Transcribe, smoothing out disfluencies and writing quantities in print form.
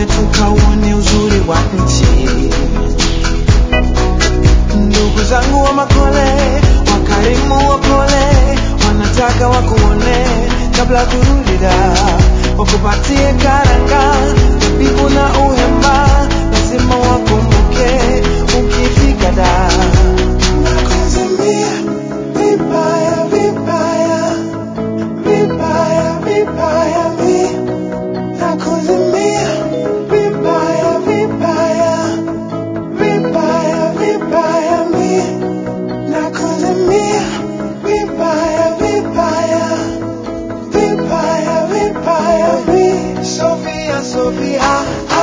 twende tukauone uzuri wa nchi. Ndugu zangu wa Makole, wakarimu wapole, wanataka wakuone kabla kurudi da, wakupatie karanga, zabibu na uhemba, lazima wakumbuke ukifika da. Nakuzimia vibaya vibaya vibaya vibaya mi, nakuzimia vibaya vibaya vibaya vibaya mi, nakuzimia vibaya vibaya vibaya vibaya mi. Sofia, Sofia.